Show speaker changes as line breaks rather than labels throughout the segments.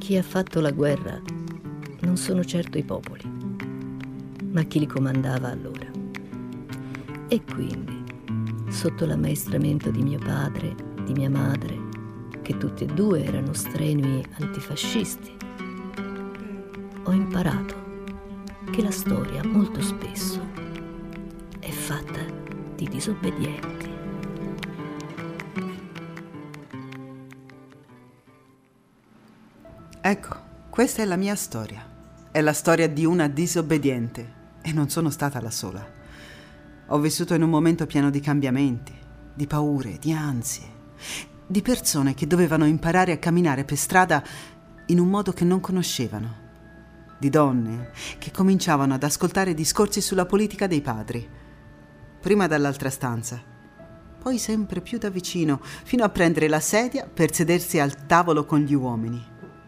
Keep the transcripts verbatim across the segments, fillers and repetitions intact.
Chi ha fatto la guerra non sono certo i popoli, ma chi li comandava allora. E quindi, sotto l'ammaestramento di mio padre, di mia madre, che tutti e due erano strenui antifascisti, ho imparato che la storia molto spesso è fatta di disobbedienti.
Ecco, questa è la mia storia. È la storia di una disobbediente e non sono stata la sola. Ho vissuto in un momento pieno di cambiamenti, di paure, di ansie, di persone che dovevano imparare a camminare per strada in un modo che non conoscevano, di donne che cominciavano ad ascoltare discorsi sulla politica dei padri, prima dall'altra stanza, poi sempre più da vicino, fino a prendere la sedia per sedersi al tavolo con gli uomini.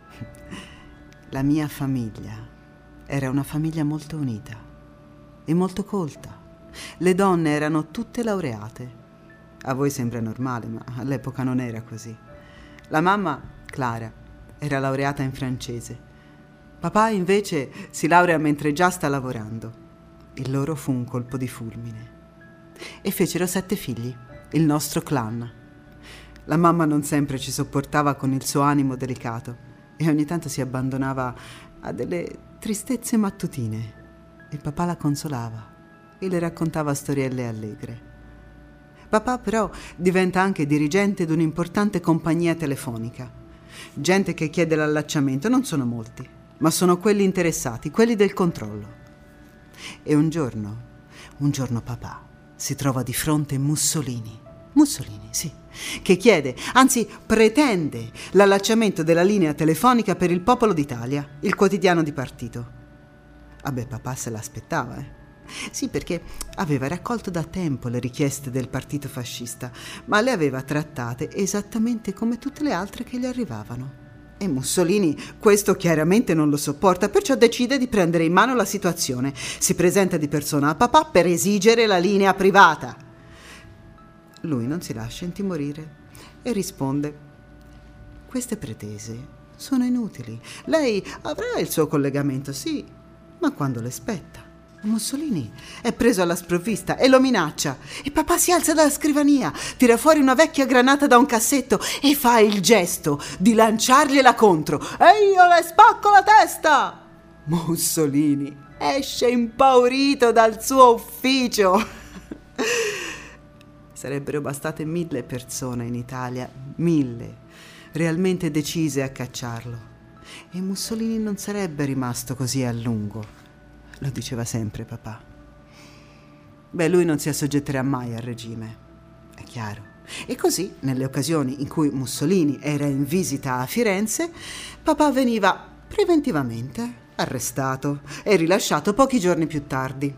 La mia famiglia era una famiglia molto unita e molto colta. Le donne erano tutte laureate. A voi sembra normale, ma all'epoca non era così. La mamma, Clara, era laureata in francese. Papà invece si laurea mentre già sta lavorando. Il loro fu un colpo di fulmine. E fecero sette figli, il nostro clan. La mamma non sempre ci sopportava con il suo animo delicato e ogni tanto si abbandonava a delle tristezze mattutine. Il papà la consolava e le raccontava storielle allegre. Papà però diventa anche dirigente di un'importante compagnia telefonica. Gente che chiede l'allacciamento non sono molti, ma sono quelli interessati, quelli del controllo. E un giorno, un giorno papà si trova di fronte Mussolini. Mussolini, sì, che chiede, anzi pretende, l'allacciamento della linea telefonica per il Popolo d'Italia, il quotidiano di partito. Vabbè, papà se l'aspettava, eh. Sì, perché aveva raccolto da tempo le richieste del partito fascista, ma le aveva trattate esattamente come tutte le altre che gli arrivavano. E Mussolini questo chiaramente non lo sopporta, perciò decide di prendere in mano la situazione. Si presenta di persona a papà per esigere la linea privata. Lui non si lascia intimorire e risponde: queste pretese sono inutili. Lei avrà il suo collegamento, sì, ma quando le spetta. Mussolini è preso alla sprovvista e lo minaccia. E papà si alza dalla scrivania, tira fuori una vecchia granata da un cassetto e fa il gesto di lanciargliela contro. E io le spacco la testa! Mussolini esce impaurito dal suo ufficio. Sarebbero bastate mille persone in Italia, mille, realmente decise a cacciarlo. E Mussolini non sarebbe rimasto così a lungo. Lo diceva sempre papà. Beh, lui non si assoggetterà mai al regime, è chiaro. E così, nelle occasioni in cui Mussolini era in visita a Firenze, papà veniva preventivamente arrestato e rilasciato pochi giorni più tardi.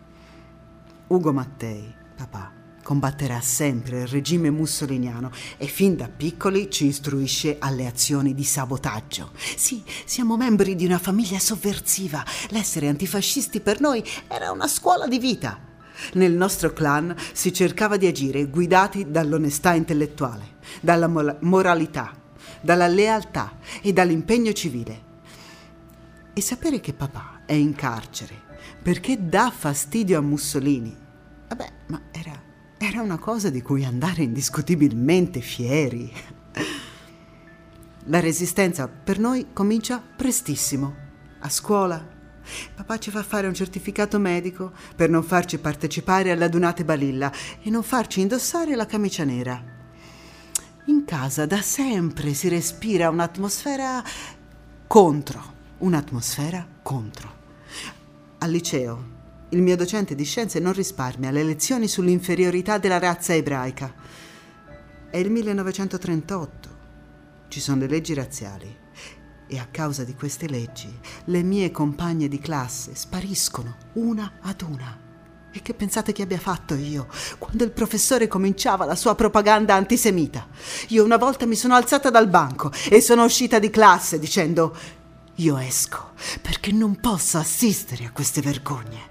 Ugo Mattei, papà, combatterà sempre il regime mussoliniano e fin da piccoli ci istruisce alle azioni di sabotaggio. Sì, siamo membri di una famiglia sovversiva. L'essere antifascisti per noi era una scuola di vita. Nel nostro clan si cercava di agire guidati dall'onestà intellettuale, dalla mo- moralità, dalla lealtà e dall'impegno civile. E sapere che papà è in carcere perché dà fastidio a Mussolini, vabbè, ma era... Era una cosa di cui andare indiscutibilmente fieri. La resistenza per noi comincia prestissimo, a scuola. Papà ci fa fare un certificato medico per non farci partecipare alle adunate balilla e non farci indossare la camicia nera. In casa da sempre si respira un'atmosfera contro, un'atmosfera contro. Al liceo il mio docente di scienze non risparmia le lezioni sull'inferiorità della razza ebraica. È il millenovecentotrentotto. Ci sono le leggi razziali e a causa di queste leggi le mie compagne di classe spariscono una ad una. E che pensate che abbia fatto io quando il professore cominciava la sua propaganda antisemita? Io una volta mi sono alzata dal banco e sono uscita di classe dicendo: io esco perché non posso assistere a queste vergogne.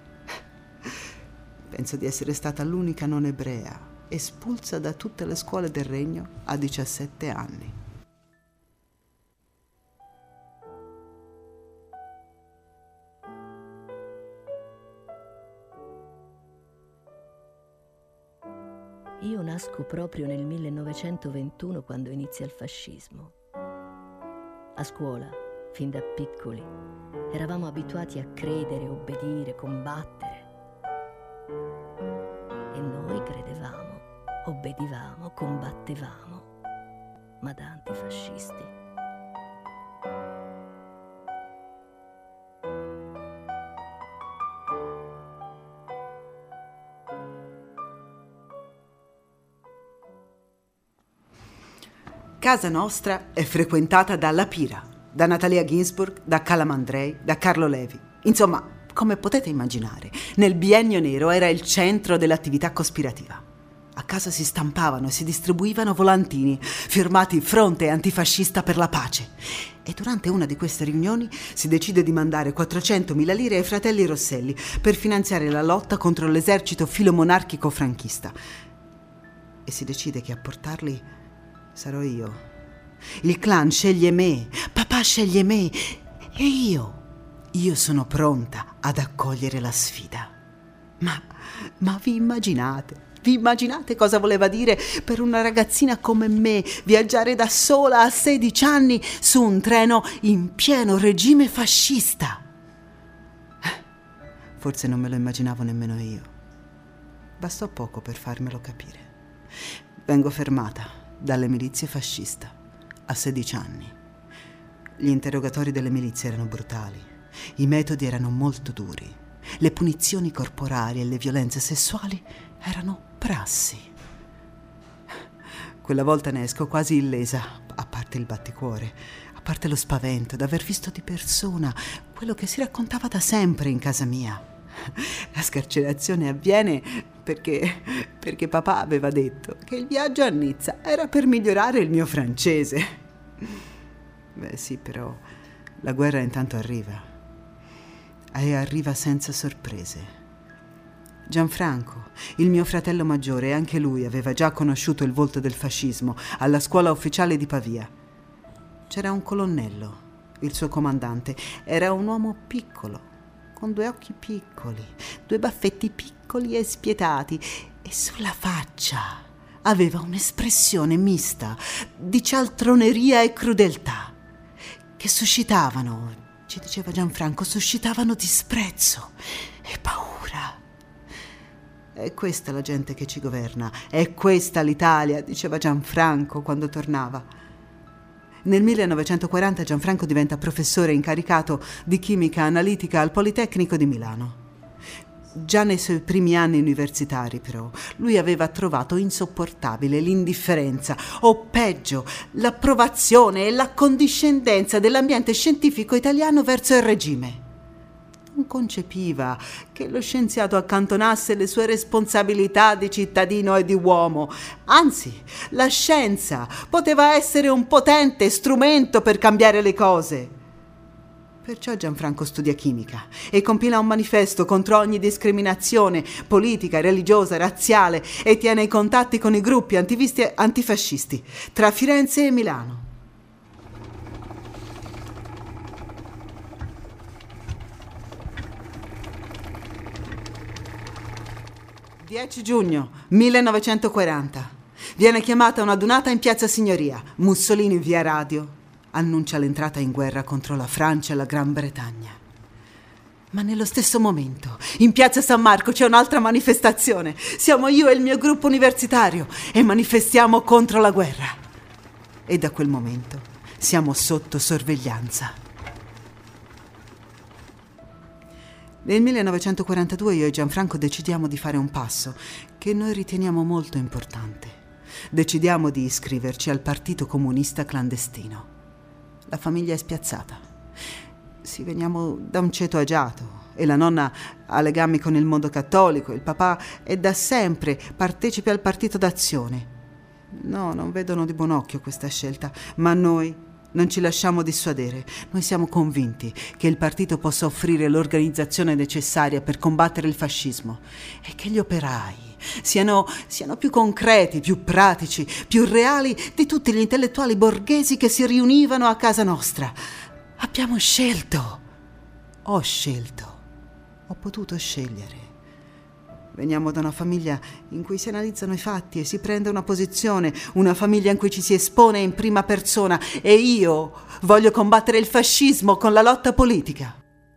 Penso di essere stata l'unica non ebrea espulsa da tutte le scuole del regno a diciassette anni.
Io nasco proprio nel millenovecentoventuno, quando inizia il fascismo. A scuola, fin da piccoli, eravamo abituati a credere, obbedire, combattere. E noi credevamo, obbedivamo, combattevamo, ma da antifascisti.
Casa nostra è frequentata da La Pira, da Natalia Ginzburg, da Calamandrei, da Carlo Levi. Insomma, come potete immaginare, nel biennio nero era il centro dell'attività cospirativa. A casa si stampavano e si distribuivano volantini firmati Fronte Antifascista per la Pace. E durante una di queste riunioni si decide di mandare quattrocentomila lire ai fratelli Rosselli per finanziare la lotta contro l'esercito filomonarchico franchista. E si decide che a portarli sarò io. Il clan sceglie me, papà sceglie me e io. Io sono pronta ad accogliere la sfida. Ma, ma vi immaginate? Vi immaginate cosa voleva dire per una ragazzina come me viaggiare da sola a sedici anni su un treno in pieno regime fascista? Forse non me lo immaginavo nemmeno io. Bastò poco per farmelo capire. Vengo fermata dalle milizie fasciste a sedici anni. Gli interrogatori delle milizie erano brutali, i metodi erano molto duri, le punizioni corporali e le violenze sessuali erano prassi. Quella volta ne esco quasi illesa, a parte il batticuore, a parte lo spavento d'aver visto di persona quello che si raccontava da sempre in casa mia. La scarcerazione avviene perché, perché papà aveva detto che il viaggio a Nizza era per migliorare il mio francese. Beh sì, però la guerra intanto arriva. E arriva senza sorprese. Gianfranco, il mio fratello maggiore, anche lui aveva già conosciuto il volto del fascismo alla scuola ufficiale di Pavia. C'era un colonnello, il suo comandante. Era un uomo piccolo, con due occhi piccoli, due baffetti piccoli e spietati, e sulla faccia aveva un'espressione mista di cialtroneria e crudeltà, che suscitavano, ci diceva Gianfranco, suscitavano disprezzo e paura. È questa la gente che ci governa, è questa l'Italia, diceva Gianfranco quando tornava. Nel millenovecentoquaranta Gianfranco diventa professore incaricato di chimica analitica al Politecnico di Milano. Già nei suoi primi anni universitari, però, lui aveva trovato insopportabile l'indifferenza, o peggio, l'approvazione e l'accondiscendenza dell'ambiente scientifico italiano verso il regime. Non concepiva che lo scienziato accantonasse le sue responsabilità di cittadino e di uomo. Anzi, la scienza poteva essere un potente strumento per cambiare le cose. Perciò Gianfranco studia chimica e compila un manifesto contro ogni discriminazione politica, religiosa, razziale e tiene i contatti con i gruppi attivisti e antifascisti tra Firenze e Milano. dieci giugno millenovecentoquaranta. Viene chiamata una adunata in Piazza Signoria. Mussolini via radio annuncia l'entrata in guerra contro la Francia e la Gran Bretagna. Ma nello stesso momento, in Piazza San Marco c'è un'altra manifestazione. Siamo io e il mio gruppo universitario e manifestiamo contro la guerra. E da quel momento siamo sotto sorveglianza. Nel millenovecentoquarantadue io e Gianfranco decidiamo di fare un passo che noi riteniamo molto importante. Decidiamo di iscriverci al Partito Comunista Clandestino. La famiglia è spiazzata. Sì, veniamo da un ceto agiato e la nonna ha legami con il mondo cattolico. Il papà è da sempre partecipe al Partito d'Azione. No, non vedono di buon occhio questa scelta, ma noi non ci lasciamo dissuadere. Noi siamo convinti che il partito possa offrire l'organizzazione necessaria per combattere il fascismo e che gli operai siano, siano più concreti, più pratici, più reali di tutti gli intellettuali borghesi che si riunivano a casa nostra. Abbiamo scelto. Ho scelto. Ho potuto scegliere. Veniamo da una famiglia in cui si analizzano i fatti e si prende una posizione, una famiglia in cui ci si espone in prima persona, e io voglio combattere il fascismo con la lotta politica.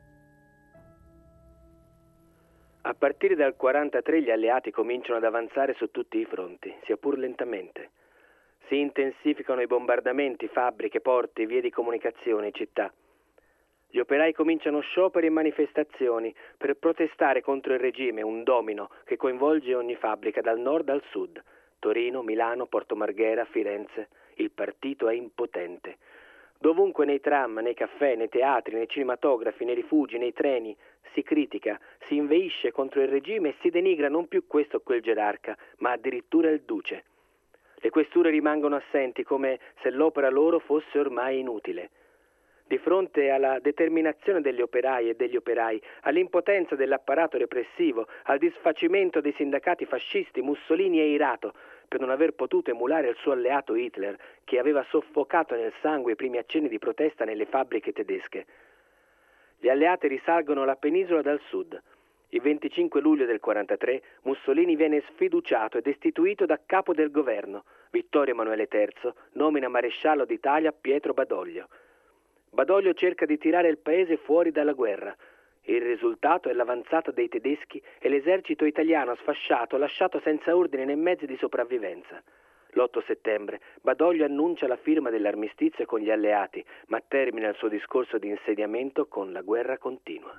A partire dal quarantatré gli alleati cominciano ad avanzare su tutti i fronti, sia pur lentamente. Si intensificano i bombardamenti, fabbriche, porti, vie di comunicazione, città. Gli operai cominciano scioperi e manifestazioni per protestare contro il regime, un domino che coinvolge ogni fabbrica dal nord al sud. Torino, Milano, Porto Marghera, Firenze. Il partito è impotente. Dovunque, nei tram, nei caffè, nei teatri, nei cinematografi, nei rifugi, nei treni, si critica, si inveisce contro il regime e si denigra non più questo o quel gerarca, ma addirittura il duce. Le questure rimangono assenti, come se l'opera loro fosse ormai inutile. Di fronte alla determinazione degli operai e degli operai, all'impotenza dell'apparato repressivo, al disfacimento dei sindacati fascisti, Mussolini è irato per non aver potuto emulare il suo alleato Hitler, che aveva soffocato nel sangue i primi accenni di protesta nelle fabbriche tedesche. Gli alleati risalgono la penisola dal sud. Il venticinque luglio del quarantatré Mussolini viene sfiduciato e destituito da capo del governo. Vittorio Emanuele terzo nomina maresciallo d'Italia Pietro Badoglio. Badoglio cerca di tirare il paese fuori dalla guerra. Il risultato è l'avanzata dei tedeschi e l'esercito italiano sfasciato, lasciato senza ordine né mezzi di sopravvivenza. L'otto settembre Badoglio annuncia la firma dell'armistizio con gli alleati, ma termina il suo discorso di insediamento con la guerra continua.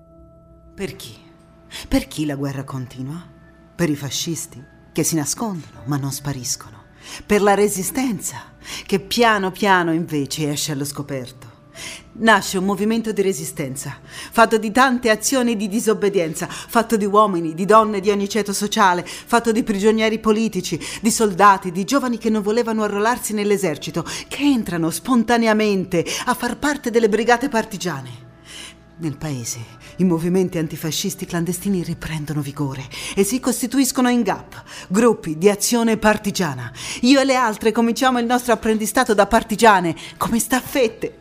Per chi? Per chi la guerra continua? Per i fascisti, che si nascondono ma non spariscono. Per la resistenza, che piano piano invece esce allo scoperto. Nasce un movimento di resistenza, fatto di tante azioni di disobbedienza, fatto di uomini, di donne di ogni ceto sociale, fatto di prigionieri politici, di soldati, di giovani che non volevano arruolarsi nell'esercito, che entrano spontaneamente a far parte delle brigate partigiane. Nel paese i movimenti antifascisti clandestini riprendono vigore e si costituiscono in G A P, gruppi di azione partigiana. Io e le altre cominciamo il nostro apprendistato da partigiane, come staffette.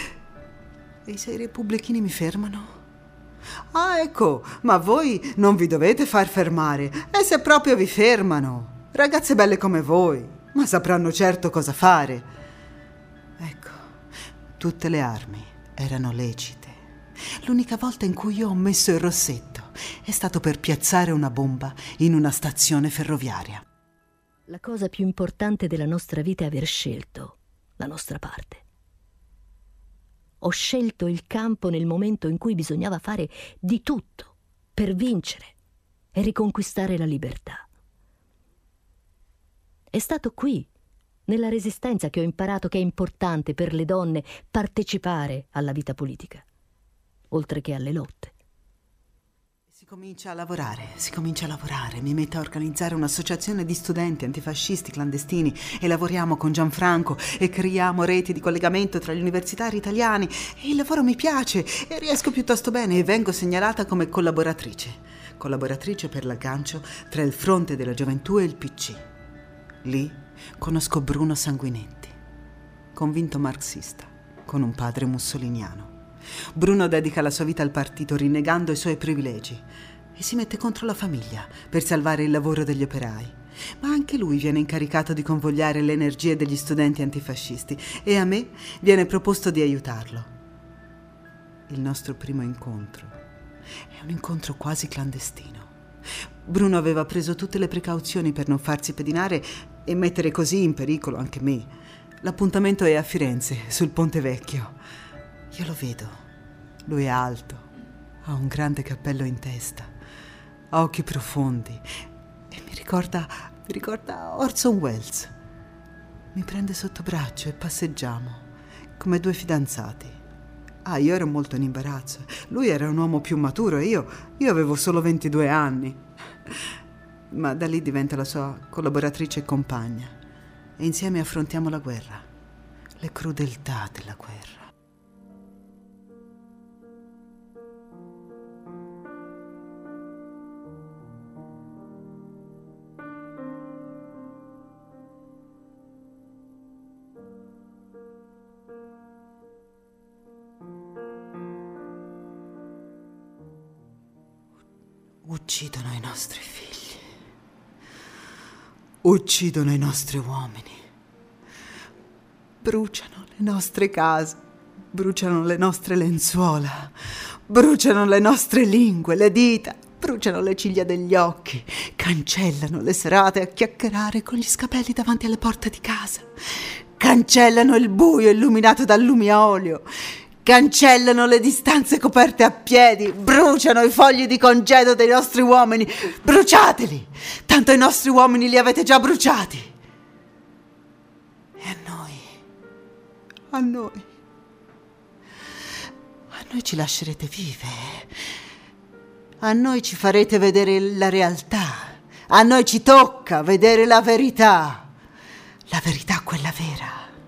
E i sei repubblichini mi fermano? Ah, ecco, ma voi non vi dovete far fermare. E se proprio vi fermano, ragazze belle come voi, ma sapranno certo cosa fare. Ecco, tutte le armi erano lecite. L'unica volta in cui io ho messo il rossetto è stato per piazzare una bomba in una stazione ferroviaria.
La cosa più importante della nostra vita è aver scelto la nostra parte. Ho scelto il campo nel momento in cui bisognava fare di tutto per vincere e riconquistare la libertà. È stato qui, nella Resistenza, che ho imparato che è importante per le donne partecipare alla vita politica, oltre che alle lotte.
Si comincia a lavorare, si comincia a lavorare. Mi metto a organizzare un'associazione di studenti antifascisti clandestini e lavoriamo con Gianfranco e creiamo reti di collegamento tra gli universitari italiani. E il lavoro mi piace e riesco piuttosto bene e vengo segnalata come collaboratrice. Collaboratrice per l'aggancio tra il Fronte della Gioventù e il P C. Lì conosco Bruno Sanguinetti, convinto marxista, con un padre mussoliniano. Bruno dedica la sua vita al partito rinnegando i suoi privilegi e si mette contro la famiglia per salvare il lavoro degli operai. Ma anche lui viene incaricato di convogliare le energie degli studenti antifascisti e a me viene proposto di aiutarlo. Il nostro primo incontro è un incontro quasi clandestino. Bruno aveva preso tutte le precauzioni per non farsi pedinare e mettere così in pericolo anche me. L'appuntamento è a Firenze, sul Ponte Vecchio. Io lo vedo, lui è alto, ha un grande cappello in testa, ha occhi profondi e mi ricorda, mi ricorda Orson Welles. Mi prende sotto braccio e passeggiamo, come due fidanzati. Ah, io ero molto in imbarazzo, lui era un uomo più maturo e io, io avevo solo ventidue anni. Ma da lì diventa la sua collaboratrice e compagna e insieme affrontiamo la guerra, le crudeltà della guerra. Uccidono i nostri figli. Uccidono i nostri uomini. Bruciano le nostre case. Bruciano le nostre lenzuola. Bruciano le nostre lingue, le dita. Bruciano le ciglia degli occhi. Cancellano le serate a chiacchierare con gli scapelli davanti alle porte di casa. Cancellano il buio illuminato dal lumiolio. Cancellano le distanze coperte a piedi. Bruciano i fogli di congedo dei nostri uomini. Bruciateli! Tanto i nostri uomini li avete già bruciati. E a noi? A noi? A noi ci lascerete vive. A noi ci farete vedere la realtà. A noi ci tocca vedere la verità. La verità, quella vera.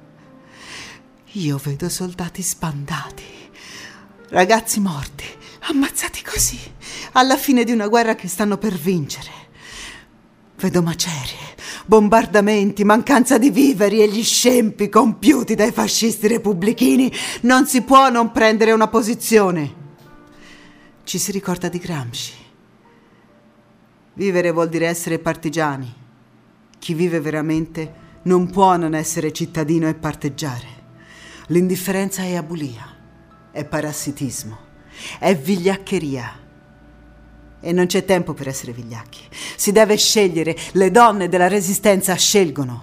Io vedo soldati sbandati, ragazzi morti, ammazzati così, alla fine di una guerra che stanno per vincere. Vedo macerie, bombardamenti, mancanza di viveri e gli scempi compiuti dai fascisti repubblichini. Non si può non prendere una posizione. Ci si ricorda di Gramsci. Vivere vuol dire essere partigiani. Chi vive veramente non può non essere cittadino e parteggiare. L'indifferenza è abulia, è parassitismo, è vigliaccheria. E non c'è tempo per essere vigliacchi. Si deve scegliere. Le donne della resistenza scelgono.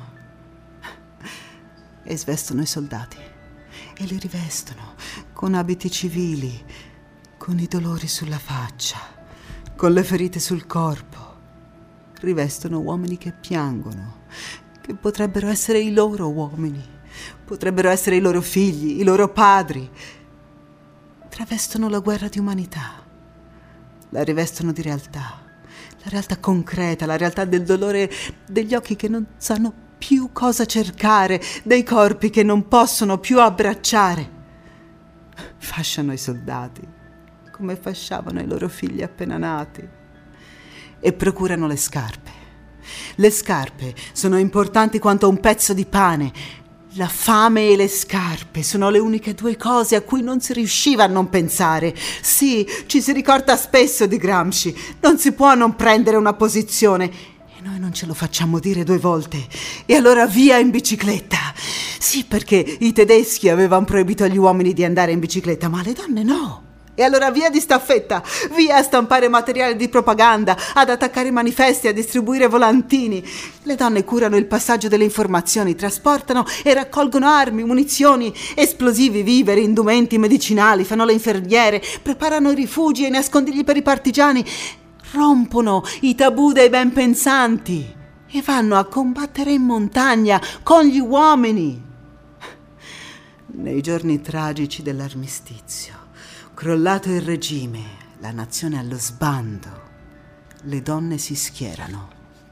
E svestono i soldati. E li rivestono con abiti civili, con i dolori sulla faccia, con le ferite sul corpo. Rivestono uomini che piangono, che potrebbero essere i loro uomini, potrebbero essere i loro figli, i loro padri. Travestono la guerra di umanità, la rivestono di realtà, la realtà concreta, la realtà del dolore, degli occhi che non sanno più cosa cercare, dei corpi che non possono più abbracciare. Fasciano i soldati come fasciavano i loro figli appena nati, e procurano le scarpe. Le scarpe sono importanti quanto un pezzo di pane. La fame e le scarpe sono le uniche due cose a cui non si riusciva a non pensare. Sì, ci si ricorda spesso di Gramsci. Non si può non prendere una posizione. E noi non ce lo facciamo dire due volte. E allora via in bicicletta. Sì, perché i tedeschi avevano proibito agli uomini di andare in bicicletta, ma alle donne no. E allora via di staffetta, via a stampare materiale di propaganda, ad attaccare manifesti, a distribuire volantini. Le donne curano il passaggio delle informazioni, trasportano e raccolgono armi, munizioni, esplosivi, viveri, indumenti medicinali, fanno le infermiere, preparano i rifugi e i nascondigli per i partigiani, rompono i tabù dei ben pensanti e vanno a combattere in montagna con gli uomini. Nei giorni tragici dell'armistizio, crollato il regime, la nazione allo sbando, le donne si schierano.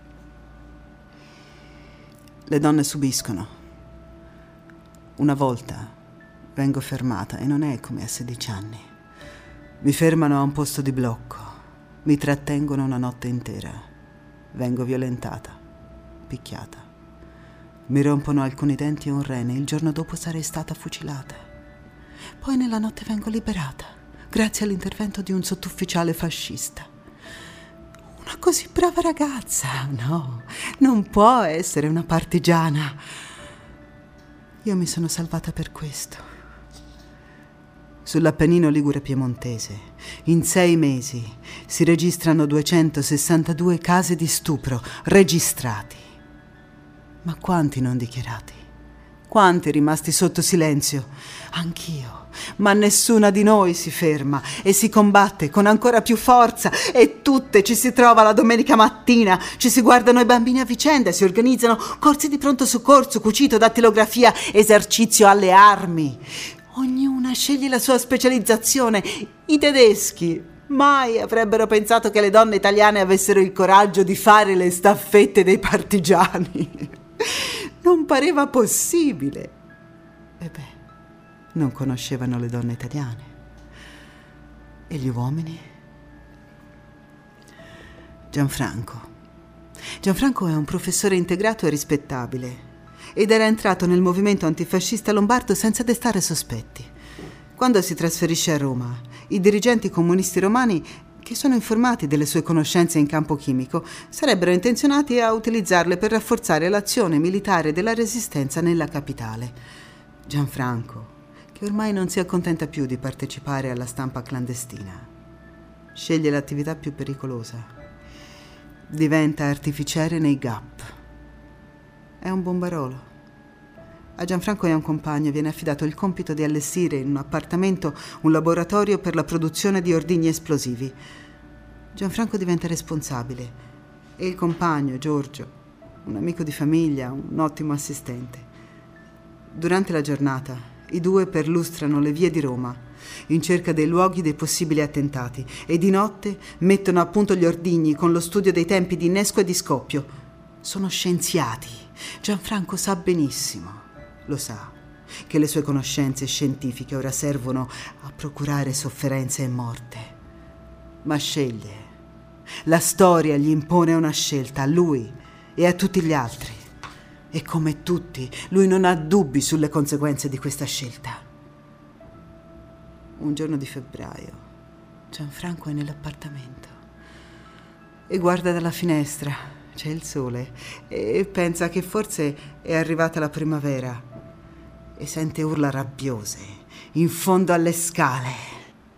Le donne subiscono. Una volta vengo fermata e non è come a sedici anni. Mi fermano a un posto di blocco, mi trattengono una notte intera. Vengo violentata, picchiata. Mi rompono alcuni denti e un rene, il giorno dopo sarei stata fucilata. Poi nella notte vengo liberata, grazie all'intervento di un sottufficiale fascista. Una così brava ragazza, no, non può essere una partigiana. Io mi sono salvata per questo. Sull'Appennino ligure piemontese, in sei mesi si registrano duecentosessantadue casi di stupro registrati. Ma quanti non dichiarati? Quanti rimasti sotto silenzio? Anch'io. Ma nessuna di noi si ferma e si combatte con ancora più forza, e tutte ci si trova la domenica mattina, ci si guardano i bambini a vicenda, si organizzano corsi di pronto soccorso, cucito, dattilografia, esercizio alle armi. Ognuna sceglie la sua specializzazione. I tedeschi mai avrebbero pensato che le donne italiane avessero il coraggio di fare le staffette dei partigiani. Non pareva possibile. E beh, non conoscevano le donne italiane. E gli uomini? Gianfranco. Gianfranco è un professore integrato e rispettabile, ed era entrato nel movimento antifascista lombardo senza destare sospetti. Quando si trasferisce a Roma, i dirigenti comunisti romani che sono informati delle sue conoscenze in campo chimico, sarebbero intenzionati a utilizzarle per rafforzare l'azione militare della resistenza nella capitale. Gianfranco, che ormai non si accontenta più di partecipare alla stampa clandestina, sceglie l'attività più pericolosa. Diventa artificiere nei G A P. È un bombarolo. A Gianfranco e a un compagno viene affidato il compito di allestire in un appartamento un laboratorio per la produzione di ordigni esplosivi. Gianfranco diventa responsabile e il compagno, Giorgio, un amico di famiglia, un ottimo assistente. Durante la giornata i due perlustrano le vie di Roma in cerca dei luoghi dei possibili attentati e di notte mettono a punto gli ordigni con lo studio dei tempi di innesco e di scoppio. Sono scienziati. Gianfranco sa benissimo, lo sa, che le sue conoscenze scientifiche ora servono a procurare sofferenze e morte. Ma sceglie. La storia gli impone una scelta a lui e a tutti gli altri. E come tutti, lui non ha dubbi sulle conseguenze di questa scelta. Un giorno di febbraio, Gianfranco è nell'appartamento e guarda dalla finestra. C'è il sole e pensa che forse è arrivata la primavera e sente urla rabbiose in fondo alle scale.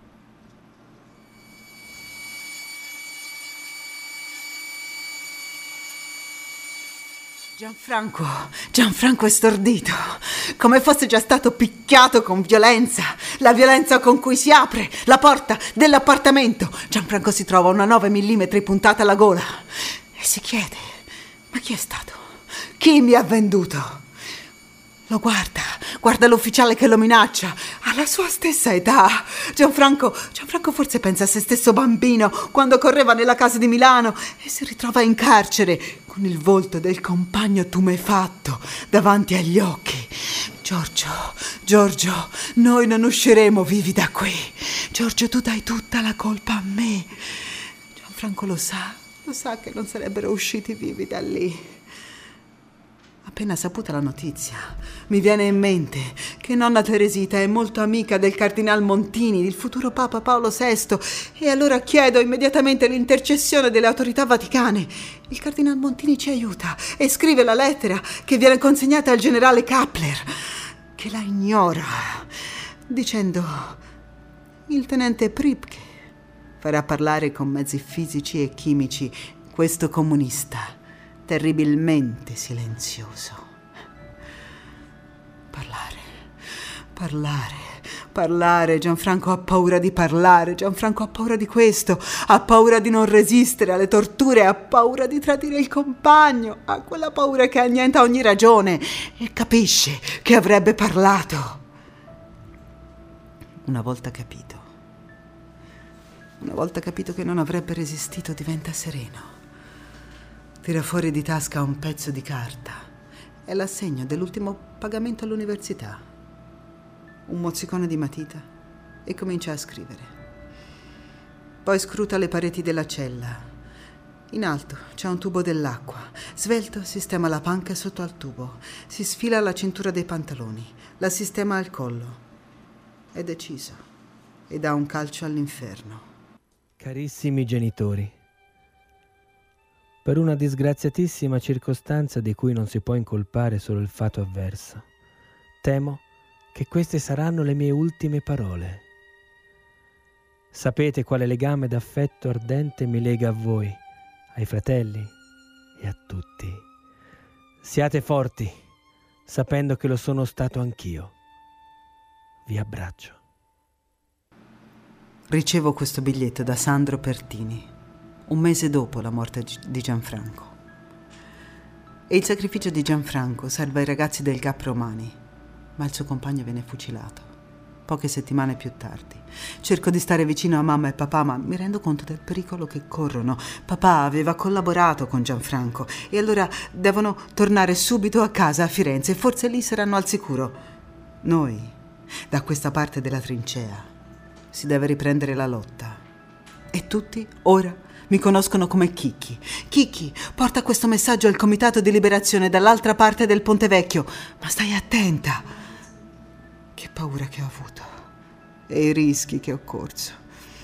Gianfranco, Gianfranco è stordito, come fosse già stato picchiato con violenza, la violenza con cui si apre la porta dell'appartamento. Gianfranco si trova una nove millimetri puntata alla gola e si chiede: ma chi è stato? Chi mi ha venduto? Lo guarda, guarda l'ufficiale che lo minaccia, ha la sua stessa età. Gianfranco, Gianfranco forse pensa a se stesso bambino quando correva nella casa di Milano e si ritrova in carcere con il volto del compagno tumefatto davanti agli occhi. Giorgio, Giorgio, noi non usciremo vivi da qui. Giorgio, tu dai tutta la colpa a me. Gianfranco lo sa, lo sa che non sarebbero usciti vivi da lì. Appena saputa la notizia, mi viene in mente che nonna Teresita è molto amica del cardinal Montini, il futuro Papa Paolo sesto, e allora chiedo immediatamente l'intercessione delle autorità vaticane. Il cardinal Montini ci aiuta e scrive la lettera che viene consegnata al generale Kappler, che la ignora, dicendo: il tenente Pripke farà parlare con mezzi fisici e chimici questo comunista terribilmente silenzioso. Parlare, parlare, parlare. Gianfranco ha paura di parlare. Gianfranco ha paura di questo. Ha paura di non resistere alle torture. Ha paura di tradire il compagno. Ha quella paura che annienta ogni ragione. E capisce che avrebbe parlato. Una volta capito, una volta capito che non avrebbe resistito, diventa sereno. Tira fuori di tasca un pezzo di carta. È l'assegno dell'ultimo pagamento all'università. Un mozzicone di matita e comincia a scrivere. Poi scruta le pareti della cella. In alto c'è un tubo dell'acqua. Svelto sistema la panca sotto al tubo. Si sfila la cintura dei pantaloni. La sistema al collo. È deciso e dà un calcio all'inferno.
Carissimi genitori, per una disgraziatissima circostanza di cui non si può incolpare solo il fato avverso, temo che queste saranno le mie ultime parole. Sapete quale legame d'affetto ardente mi lega a voi, ai fratelli e a tutti. Siate forti, sapendo che lo sono stato anch'io. Vi abbraccio.
Ricevo questo biglietto da Sandro Pertini, un mese dopo la morte di Gianfranco. E il sacrificio di Gianfranco salva i ragazzi del G A P romani, ma il suo compagno viene fucilato poche settimane più tardi. Cerco di stare vicino a mamma e papà, ma mi rendo conto del pericolo che corrono. Papà aveva collaborato con Gianfranco e allora devono tornare subito a casa a Firenze. Forse lì saranno al sicuro. Noi, da questa parte della trincea, si deve riprendere la lotta. E tutti, ora, mi conoscono come Chicchi. Chicchi, porta questo messaggio al Comitato di Liberazione dall'altra parte del Ponte Vecchio. Ma stai attenta. Che paura che ho avuto. E i rischi che ho corso.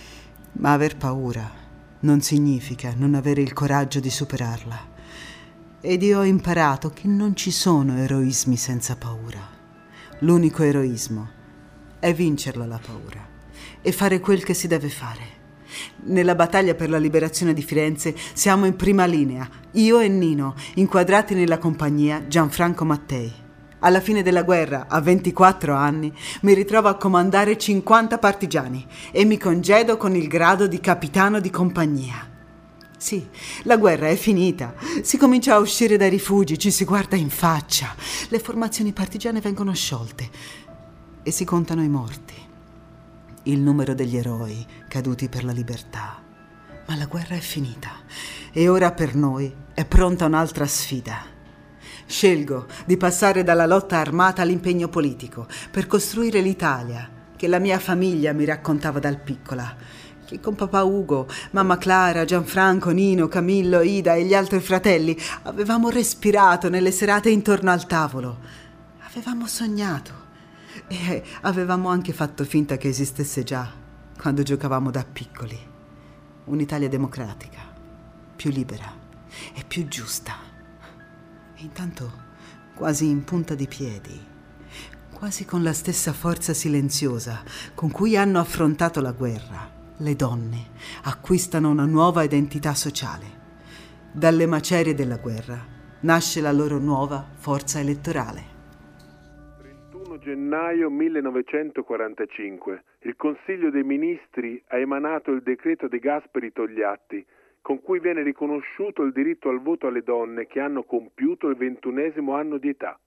Ma aver paura non significa non avere il coraggio di superarla. Ed io ho imparato che non ci sono eroismi senza paura. L'unico eroismo è vincerla la paura e fare quel che si deve fare. Nella battaglia per la liberazione di Firenze siamo in prima linea, io e Nino, inquadrati nella compagnia Gianfranco Mattei. Alla fine della guerra, a ventiquattro anni, mi ritrovo a comandare cinquanta partigiani e mi congedo con il grado di capitano di compagnia. Sì, la guerra è finita, si comincia a uscire dai rifugi, ci si guarda in faccia, le formazioni partigiane vengono sciolte e si contano i morti, il numero degli eroi caduti per la libertà. Ma la guerra è finita e ora per noi è pronta un'altra sfida. Scelgo di passare dalla lotta armata all'impegno politico per costruire l'Italia che la mia famiglia mi raccontava dal piccola, che con papà Ugo, mamma Clara, Gianfranco, Nino, Camillo, Ida e gli altri fratelli avevamo respirato nelle serate intorno al tavolo. Avevamo sognato e avevamo anche fatto finta che esistesse già quando giocavamo da piccoli. Un'Italia democratica, più libera e più giusta. E intanto, quasi in punta di piedi, quasi con la stessa forza silenziosa con cui hanno affrontato la guerra, le donne acquistano una nuova identità sociale. Dalle macerie della guerra nasce la loro nuova forza elettorale.
trentuno gennaio millenovecentoquarantacinque. Il Consiglio dei Ministri ha emanato il decreto De Gasperi Togliatti, con cui viene riconosciuto il diritto al voto alle donne che hanno compiuto il ventunesimo anno di età.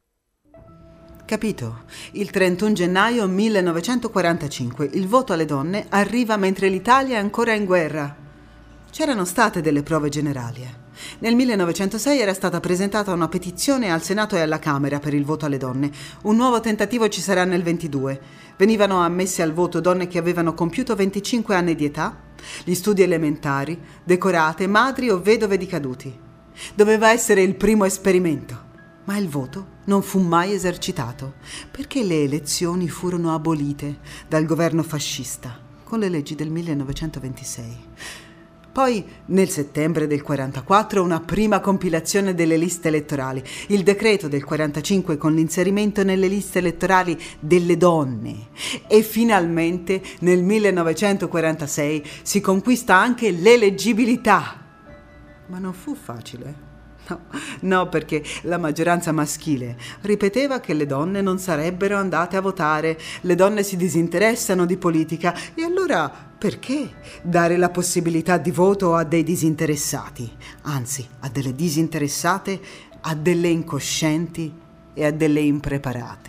Capito? Il trentuno gennaio millenovecentoquarantacinque il voto alle donne arriva mentre l'Italia è ancora in guerra. C'erano state delle prove generali. Eh. Nel millenovecentosei era stata presentata una petizione al Senato e alla Camera per il voto alle donne. Un nuovo tentativo ci sarà nel ventidue. Venivano ammesse al voto donne che avevano compiuto venticinque anni di età, gli studi elementari, decorate, madri o vedove di caduti. Doveva essere il primo esperimento, ma il voto non fu mai esercitato perché le elezioni furono abolite dal governo fascista con le leggi del millenovecentoventisei. Poi, nel settembre del quarantaquattro, una prima compilazione delle liste elettorali, il decreto del quarantacinque con l'inserimento nelle liste elettorali delle donne. E finalmente, nel millenovecentoquarantasei, si conquista anche l'eleggibilità. Ma non fu facile. No, no, perché la maggioranza maschile ripeteva che le donne non sarebbero andate a votare, le donne si disinteressano di politica, e allora perché dare la possibilità di voto a dei disinteressati, anzi a delle disinteressate, a delle incoscienti e a delle impreparate?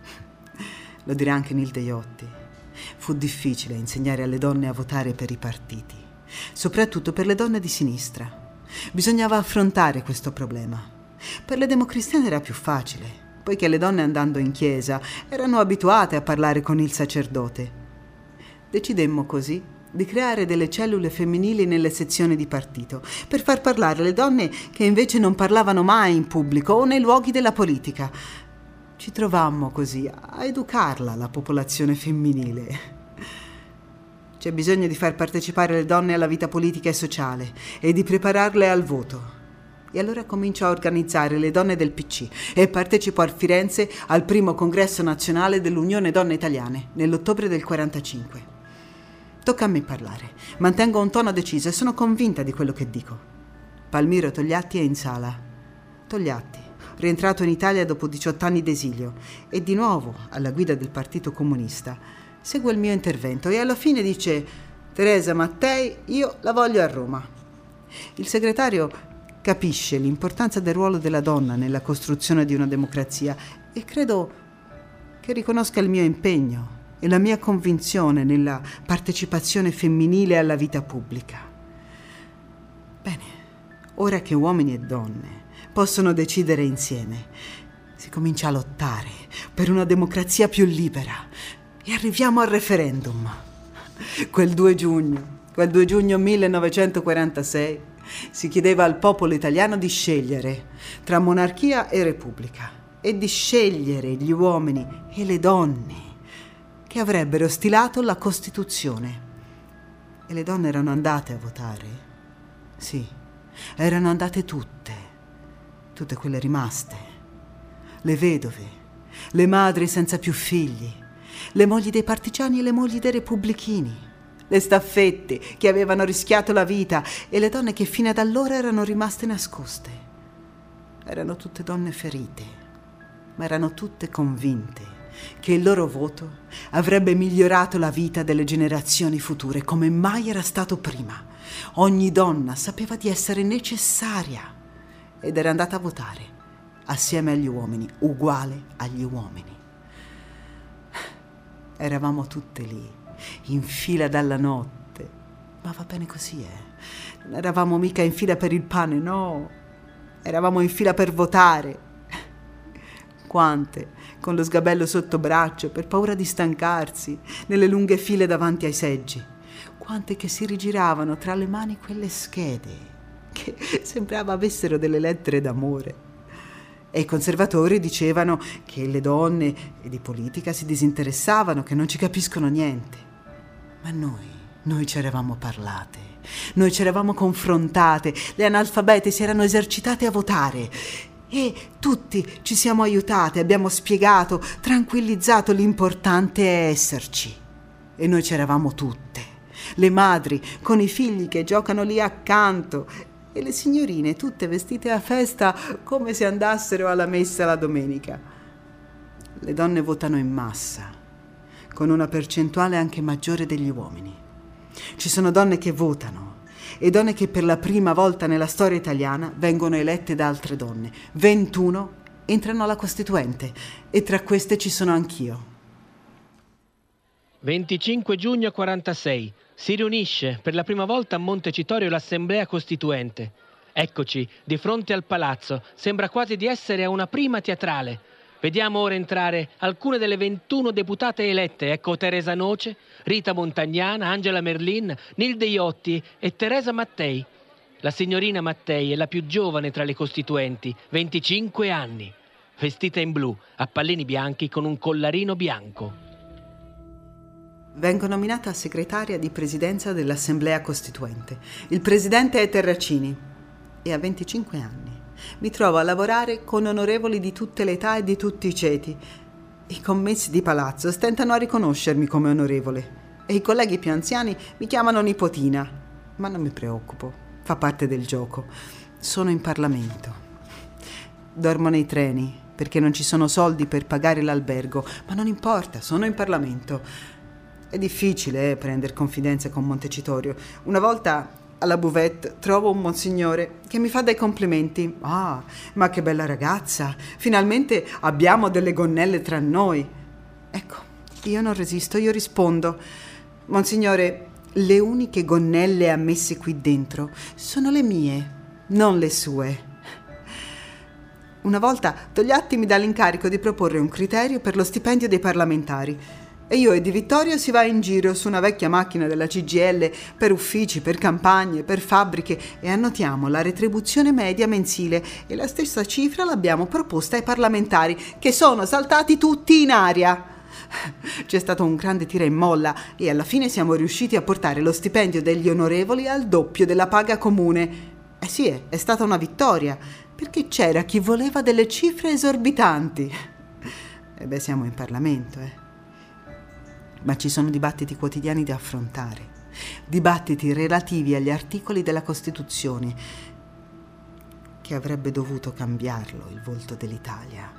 Lo dirà anche Nilde Iotti. Fu difficile insegnare alle donne a votare per i partiti, soprattutto per le donne di sinistra. Bisognava affrontare questo problema. Per le democristiane era più facile, poiché le donne, andando in chiesa, erano abituate a parlare con il sacerdote. Decidemmo così di creare delle cellule femminili nelle sezioni di partito, per far parlare le donne che invece non parlavano mai in pubblico o nei luoghi della politica. Ci trovammo così a educarla, la popolazione femminile. C'è bisogno di far partecipare le donne alla vita politica e sociale e di prepararle al voto. E allora comincio a organizzare le donne del P C e partecipo a Firenze al primo congresso nazionale dell'Unione Donne Italiane nell'ottobre del quarantacinque. Tocca a me parlare. Mantengo un tono deciso e sono convinta di quello che dico. Palmiro Togliatti è in sala. Togliatti, rientrato in Italia dopo diciotto anni d'esilio e di nuovo alla guida del Partito Comunista, segue il mio intervento e alla fine dice: Teresa Mattei, io la voglio a Roma. Il segretario capisce l'importanza del ruolo della donna nella costruzione di una democrazia e credo che riconosca il mio impegno e la mia convinzione nella partecipazione femminile alla vita pubblica. Bene, ora che uomini e donne possono decidere insieme, si comincia a lottare per una democrazia più libera. E arriviamo al referendum. Quel due giugno, quel due giugno millenovecentoquarantasei, si chiedeva al popolo italiano di scegliere tra monarchia e repubblica e di scegliere gli uomini e le donne che avrebbero stilato la Costituzione. E le donne erano andate a votare? Sì, erano andate tutte, tutte quelle rimaste, le vedove, le madri senza più figli, le mogli dei partigiani e le mogli dei repubblichini, le staffette che avevano rischiato la vita e le donne che fino ad allora erano rimaste nascoste. Erano tutte donne ferite, ma erano tutte convinte che il loro voto avrebbe migliorato la vita delle generazioni future come mai era stato prima. Ogni donna sapeva di essere necessaria ed era andata a votare assieme agli uomini, uguale agli uomini. Eravamo tutte lì, in fila dalla notte, ma va bene così, eh. Non eravamo mica in fila per il pane, no, eravamo in fila per votare. Quante, con lo sgabello sotto braccio, per paura di stancarsi, nelle lunghe file davanti ai seggi. Quante che si rigiravano tra le mani quelle schede, che sembrava avessero delle lettere d'amore. E i conservatori dicevano che le donne di politica si disinteressavano, che non ci capiscono niente. Ma noi, noi ci eravamo parlate, noi ci eravamo confrontate, le analfabete si erano esercitate a votare. E tutti ci siamo aiutate, abbiamo spiegato, tranquillizzato, l'importante è esserci. E noi c'eravamo tutte, le madri con i figli che giocano lì accanto e le signorine tutte vestite a festa come se andassero alla messa la domenica. Le donne votano in massa, con una percentuale anche maggiore degli uomini. Ci sono donne che votano e donne che per la prima volta nella storia italiana vengono elette da altre donne. ventuno entrano alla Costituente e tra queste ci sono anch'io.
venticinque giugno quarantasei. Si riunisce per la prima volta a Montecitorio l'Assemblea Costituente. Eccoci, di fronte al palazzo. Sembra quasi di essere a una prima teatrale. Vediamo ora entrare alcune delle ventuno deputate elette. Ecco Teresa Noce, Rita Montagnana, Angela Merlin, Nilde Iotti e Teresa Mattei. La signorina Mattei è la più giovane tra le costituenti, venticinque anni. Vestita in blu, a pallini bianchi con un collarino bianco.
Vengo nominata segretaria di presidenza dell'Assemblea Costituente. Il presidente è Terracini e ha venticinque anni. Mi trovo a lavorare con onorevoli di tutte le età e di tutti i ceti. I commessi di palazzo stentano a riconoscermi come onorevole e i colleghi più anziani mi chiamano nipotina. Ma non mi preoccupo, fa parte del gioco. Sono in Parlamento. Dormo nei treni perché non ci sono soldi per pagare l'albergo, ma non importa, sono in Parlamento. È difficile eh, prendere confidenza con Montecitorio. Una volta alla buvette trovo un monsignore che mi fa dei complimenti. Ah, ma che bella ragazza! Finalmente abbiamo delle gonnelle tra noi. Ecco, io non resisto, io rispondo. Monsignore, le uniche gonnelle ammesse qui dentro sono le mie, non le sue. Una volta Togliatti mi dà l'incarico di proporre un criterio per lo stipendio dei parlamentari. E io e Di Vittorio si va in giro su una vecchia macchina della C G I L per uffici, per campagne, per fabbriche e annotiamo la retribuzione media mensile e la stessa cifra l'abbiamo proposta ai parlamentari che sono saltati tutti in aria. C'è stato un grande tira e molla e alla fine siamo riusciti a portare lo stipendio degli onorevoli al doppio della paga comune. Eh sì, è, è stata una vittoria, perché c'era chi voleva delle cifre esorbitanti. E beh, siamo in Parlamento, eh. Ma ci sono dibattiti quotidiani da affrontare, dibattiti relativi agli articoli della Costituzione, che avrebbe dovuto cambiarlo il volto dell'Italia.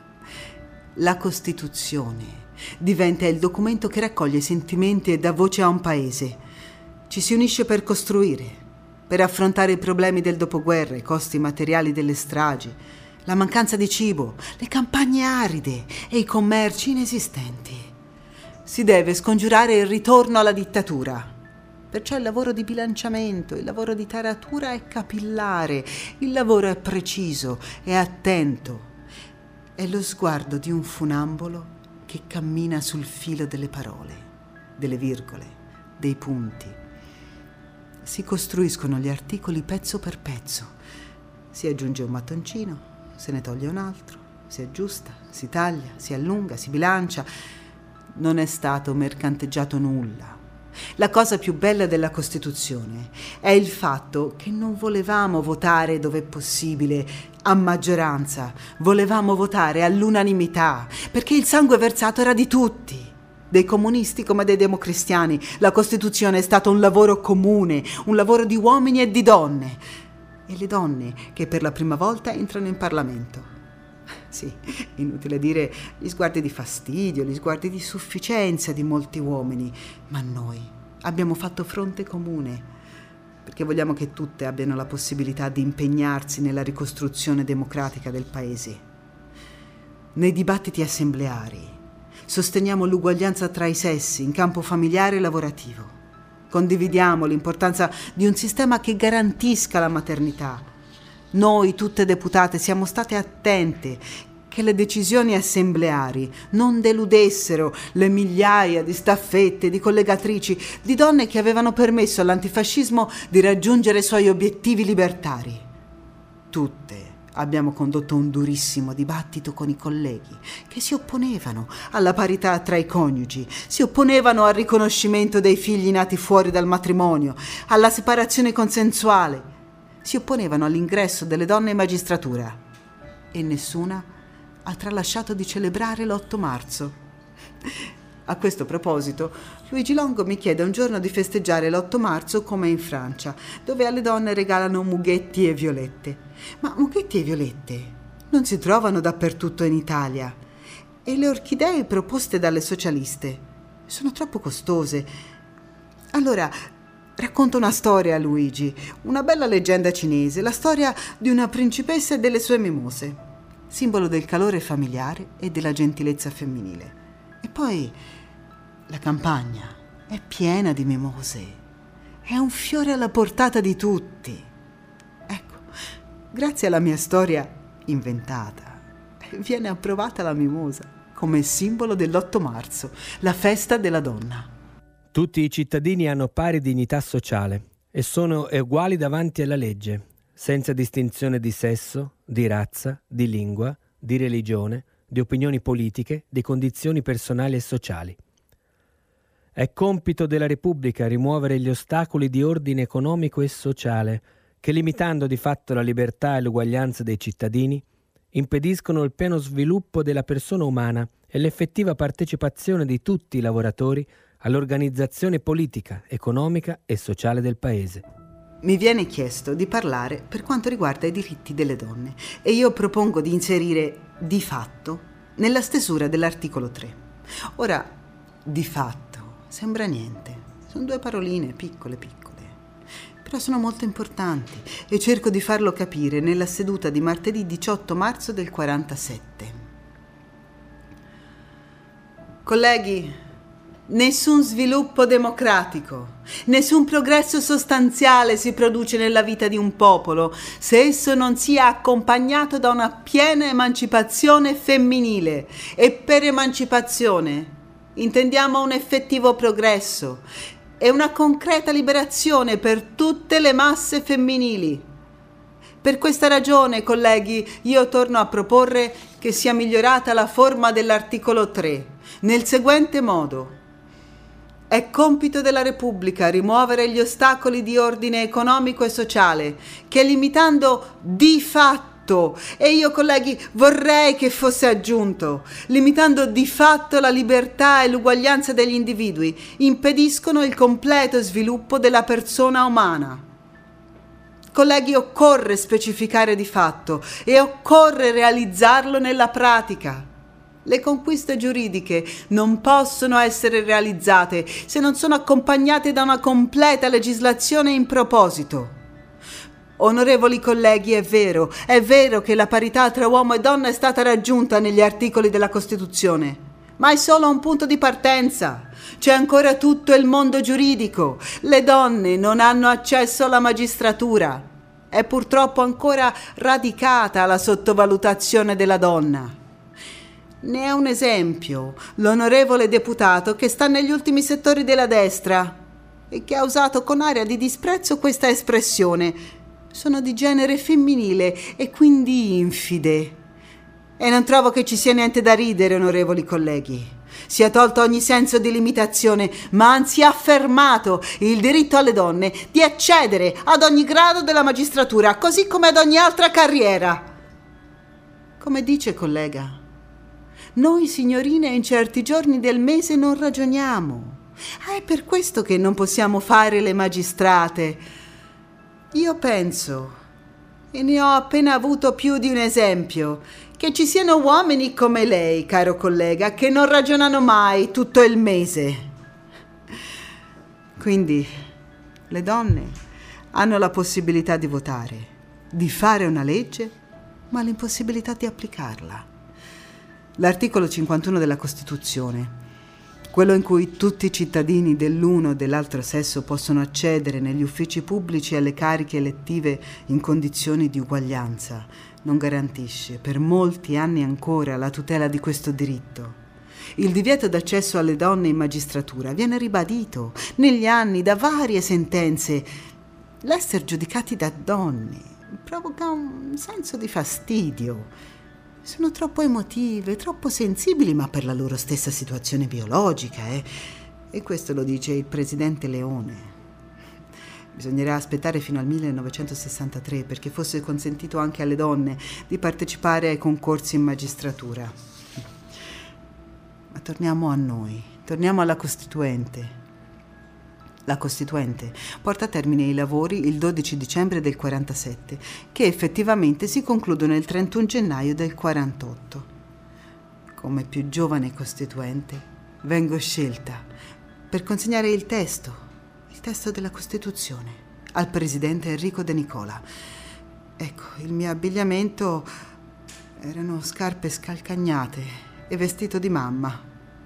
La Costituzione diventa il documento che raccoglie i sentimenti e dà voce a un paese. Ci si unisce per costruire, per affrontare i problemi del dopoguerra, i costi materiali delle stragi, la mancanza di cibo, le campagne aride e i commerci inesistenti. Si deve scongiurare il ritorno alla dittatura. Perciò il lavoro di bilanciamento, il lavoro di taratura è capillare, il lavoro è preciso, è attento. È lo sguardo di un funambolo che cammina sul filo delle parole, delle virgole, dei punti. Si costruiscono gli articoli pezzo per pezzo. Si aggiunge un mattoncino, se ne toglie un altro, si aggiusta, si taglia, si allunga, si bilancia. Non è stato mercanteggiato nulla, La cosa più bella della Costituzione è il fatto che non volevamo votare dove è possibile a maggioranza, volevamo votare all'unanimità, perché il sangue versato era di tutti, dei comunisti come dei democristiani. La Costituzione è stato un lavoro comune, un lavoro di uomini e di donne, e le donne che per la prima volta entrano in Parlamento. Sì, inutile dire gli sguardi di fastidio, gli sguardi di sufficienza di molti uomini, ma noi abbiamo fatto fronte comune, perché vogliamo che tutte abbiano la possibilità di impegnarsi nella ricostruzione democratica del Paese. Nei dibattiti assembleari sosteniamo l'uguaglianza tra i sessi in campo familiare e lavorativo. Condividiamo l'importanza di un sistema che garantisca la maternità. Noi, tutte deputate, siamo state attente che le decisioni assembleari non deludessero le migliaia di staffette, di collegatrici, di donne che avevano permesso all'antifascismo di raggiungere i suoi obiettivi libertari. Tutte abbiamo condotto un durissimo dibattito con i colleghi che si opponevano alla parità tra i coniugi, si opponevano al riconoscimento dei figli nati fuori dal matrimonio, alla separazione consensuale, si opponevano all'ingresso delle donne in magistratura, e nessuna ha tralasciato di celebrare l'otto marzo. A questo proposito, Luigi Longo mi chiede un giorno di festeggiare l'otto marzo come in Francia, dove alle donne regalano mughetti e violette. Ma mughetti e violette non si trovano dappertutto in Italia, e le orchidee proposte dalle socialiste sono troppo costose. Allora racconto una storia a Luigi, una bella leggenda cinese, la storia di una principessa e delle sue mimose, simbolo del calore familiare e della gentilezza femminile. E poi la campagna è piena di mimose, è un fiore alla portata di tutti. Ecco, grazie alla mia storia inventata, viene approvata la mimosa come simbolo dell'otto marzo, la festa della donna.
Tutti i cittadini hanno pari dignità sociale e sono uguali davanti alla legge, senza distinzione di sesso, di razza, di lingua, di religione, di opinioni politiche, di condizioni personali e sociali. È compito della Repubblica rimuovere gli ostacoli di ordine economico e sociale che, limitando di fatto la libertà e l'uguaglianza dei cittadini, impediscono il pieno sviluppo della persona umana e l'effettiva partecipazione di tutti i lavoratori all'organizzazione politica, economica e sociale del Paese.
Mi viene chiesto di parlare per quanto riguarda i diritti delle donne e io propongo di inserire di fatto nella stesura dell'articolo tre. Ora, di fatto sembra niente, sono due paroline piccole piccole, però sono molto importanti e cerco di farlo capire nella seduta di martedì diciotto marzo del quarantasette. Colleghi, nessun sviluppo democratico, nessun progresso sostanziale si produce nella vita di un popolo se esso non sia accompagnato da una piena emancipazione femminile. E per emancipazione intendiamo un effettivo progresso e una concreta liberazione per tutte le masse femminili. Per questa ragione, colleghi, io torno a proporre che sia migliorata la forma dell'articolo tre nel seguente modo. È compito della Repubblica rimuovere gli ostacoli di ordine economico e sociale che, limitando di fatto, e io colleghi vorrei che fosse aggiunto, limitando di fatto la libertà e l'uguaglianza degli individui, impediscono il completo sviluppo della persona umana. Colleghi, occorre specificare di fatto e occorre realizzarlo nella pratica. Le conquiste giuridiche non possono essere realizzate se non sono accompagnate da una completa legislazione in proposito. Onorevoli colleghi, è vero, è vero che la parità tra uomo e donna è stata raggiunta negli articoli della Costituzione, ma è solo un punto di partenza. C'è ancora tutto il mondo giuridico. Le donne non hanno accesso alla magistratura. È purtroppo ancora radicata la sottovalutazione della donna. Ne è un esempio l'onorevole deputato che sta negli ultimi settori della destra e che ha usato con aria di disprezzo questa espressione: sono di genere femminile e quindi infide. E non trovo che ci sia niente da ridere, onorevoli colleghi. Si è tolto ogni senso di limitazione, ma anzi affermato il diritto alle donne di accedere ad ogni grado della magistratura, così come ad ogni altra carriera. Come dice collega, noi signorine in certi giorni del mese non ragioniamo. È per questo che non possiamo fare le magistrate. Io penso, e ne ho appena avuto più di un esempio, che ci siano uomini come lei, caro collega, che non ragionano mai tutto il mese. Quindi le donne hanno la possibilità di votare, di fare una legge, ma l'impossibilità di applicarla. L'articolo cinquantuno della Costituzione, quello in cui tutti i cittadini dell'uno o dell'altro sesso possono accedere negli uffici pubblici alle cariche elettive in condizioni di uguaglianza, non garantisce per molti anni ancora la tutela di questo diritto. Il divieto d'accesso alle donne in magistratura viene ribadito negli anni da varie sentenze. L'essere giudicati da donne provoca un senso di fastidio. Sono troppo emotive, troppo sensibili, ma per la loro stessa situazione biologica, eh? E questo lo dice il presidente Leone. Bisognerà aspettare fino al millenovecentosessantatré perché fosse consentito anche alle donne di partecipare ai concorsi in magistratura. Ma torniamo a noi, torniamo alla Costituente. La Costituente porta a termine i lavori il dodici dicembre del quarantasette, che effettivamente si concludono il trentuno gennaio del quarantotto. Come più giovane Costituente, vengo scelta per consegnare il testo, il testo della Costituzione, al presidente Enrico De Nicola. Ecco, il mio abbigliamento erano scarpe scalcagnate e vestito di mamma.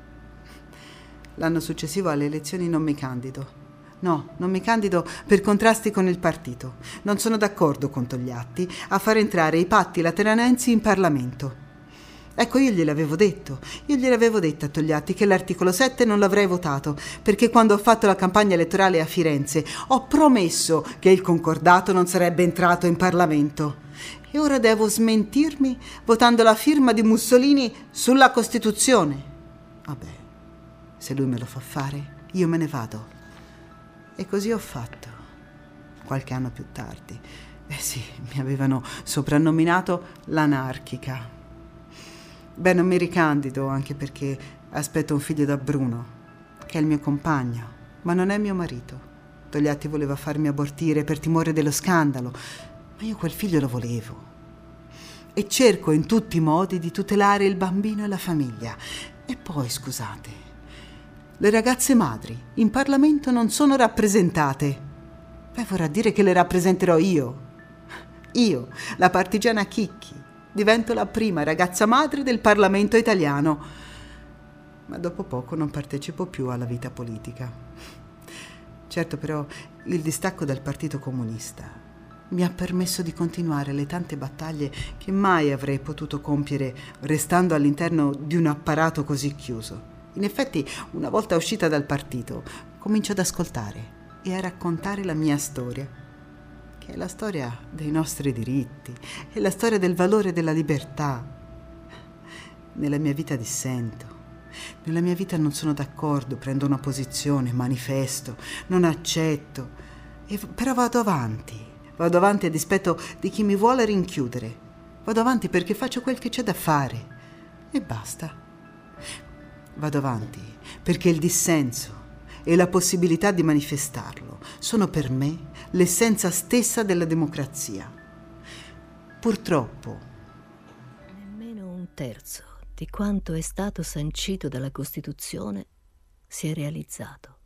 L'anno successivo alle elezioni non mi candido. No, non mi candido per contrasti con il partito. Non sono d'accordo con Togliatti a far entrare i patti lateranensi in Parlamento. Ecco, io gliel'avevo detto, io gliel'avevo detto a Togliatti che l'articolo sette non l'avrei votato, perché quando ho fatto la campagna elettorale a Firenze ho promesso che il concordato non sarebbe entrato in Parlamento. E ora devo smentirmi votando la firma di Mussolini sulla Costituzione. Vabbè, se lui me lo fa fare, io me ne vado. E così ho fatto. Qualche anno più tardi, eh sì, mi avevano soprannominato l'anarchica. Beh, non mi ricandido, anche perché aspetto un figlio da Bruno, che è il mio compagno, ma non è mio marito. Togliatti voleva farmi abortire per timore dello scandalo, ma io quel figlio lo volevo. E cerco in tutti i modi di tutelare il bambino e la famiglia. E poi, scusate, le ragazze madri in Parlamento non sono rappresentate. Beh, vorrà dire che le rappresenterò io. Io, la partigiana Chicchi. Divento la prima ragazza madre del Parlamento italiano, ma dopo poco non partecipo più alla vita politica. Certo, però, il distacco dal Partito Comunista mi ha permesso di continuare le tante battaglie che mai avrei potuto compiere restando all'interno di un apparato così chiuso. In effetti, una volta uscita dal partito, comincio ad ascoltare e a raccontare la mia storia, che è la storia dei nostri diritti, è la storia del valore della libertà. Nella mia vita dissento, nella mia vita non sono d'accordo, prendo una posizione, manifesto, non accetto, e, però vado avanti, vado avanti a dispetto di chi mi vuole rinchiudere, vado avanti perché faccio quel che c'è da fare e basta. Vado avanti perché il dissenso e la possibilità di manifestarlo sono per me l'essenza stessa della democrazia. Purtroppo
nemmeno un terzo di quanto è stato sancito dalla Costituzione si è realizzato.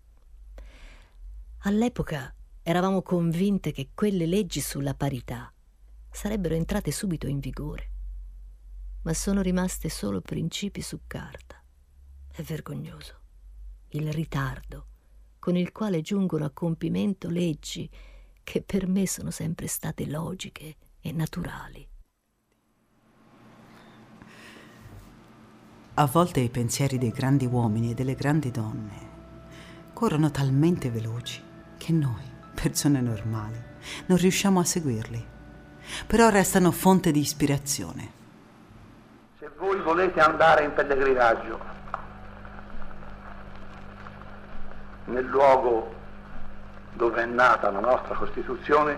All'epoca eravamo convinte che quelle leggi sulla parità sarebbero entrate subito in vigore, ma sono rimaste solo principi su carta. È vergognoso il ritardo con il quale giungono a compimento leggi che per me sono sempre state logiche e naturali.
A volte i pensieri dei grandi uomini e delle grandi donne corrono talmente veloci che noi, persone normali, non riusciamo a seguirli, però restano fonte di ispirazione.
Se voi volete andare in pellegrinaggio nel luogo dove è nata la nostra Costituzione,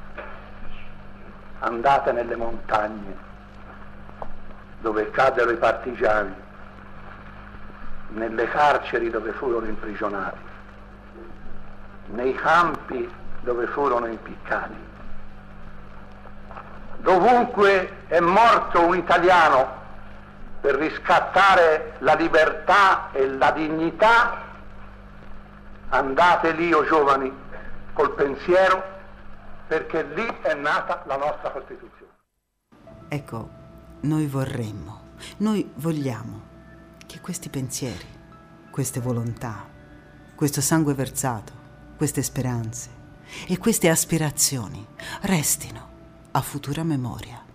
andate nelle montagne dove caddero i partigiani, nelle carceri dove furono imprigionati, nei campi dove furono impiccati. Dovunque è morto un italiano per riscattare la libertà e la dignità, andate lì, o giovani, col pensiero, perché lì è nata la nostra Costituzione.
Ecco, noi vorremmo, noi vogliamo che questi pensieri, queste volontà, questo sangue versato, queste speranze e queste aspirazioni restino a futura memoria.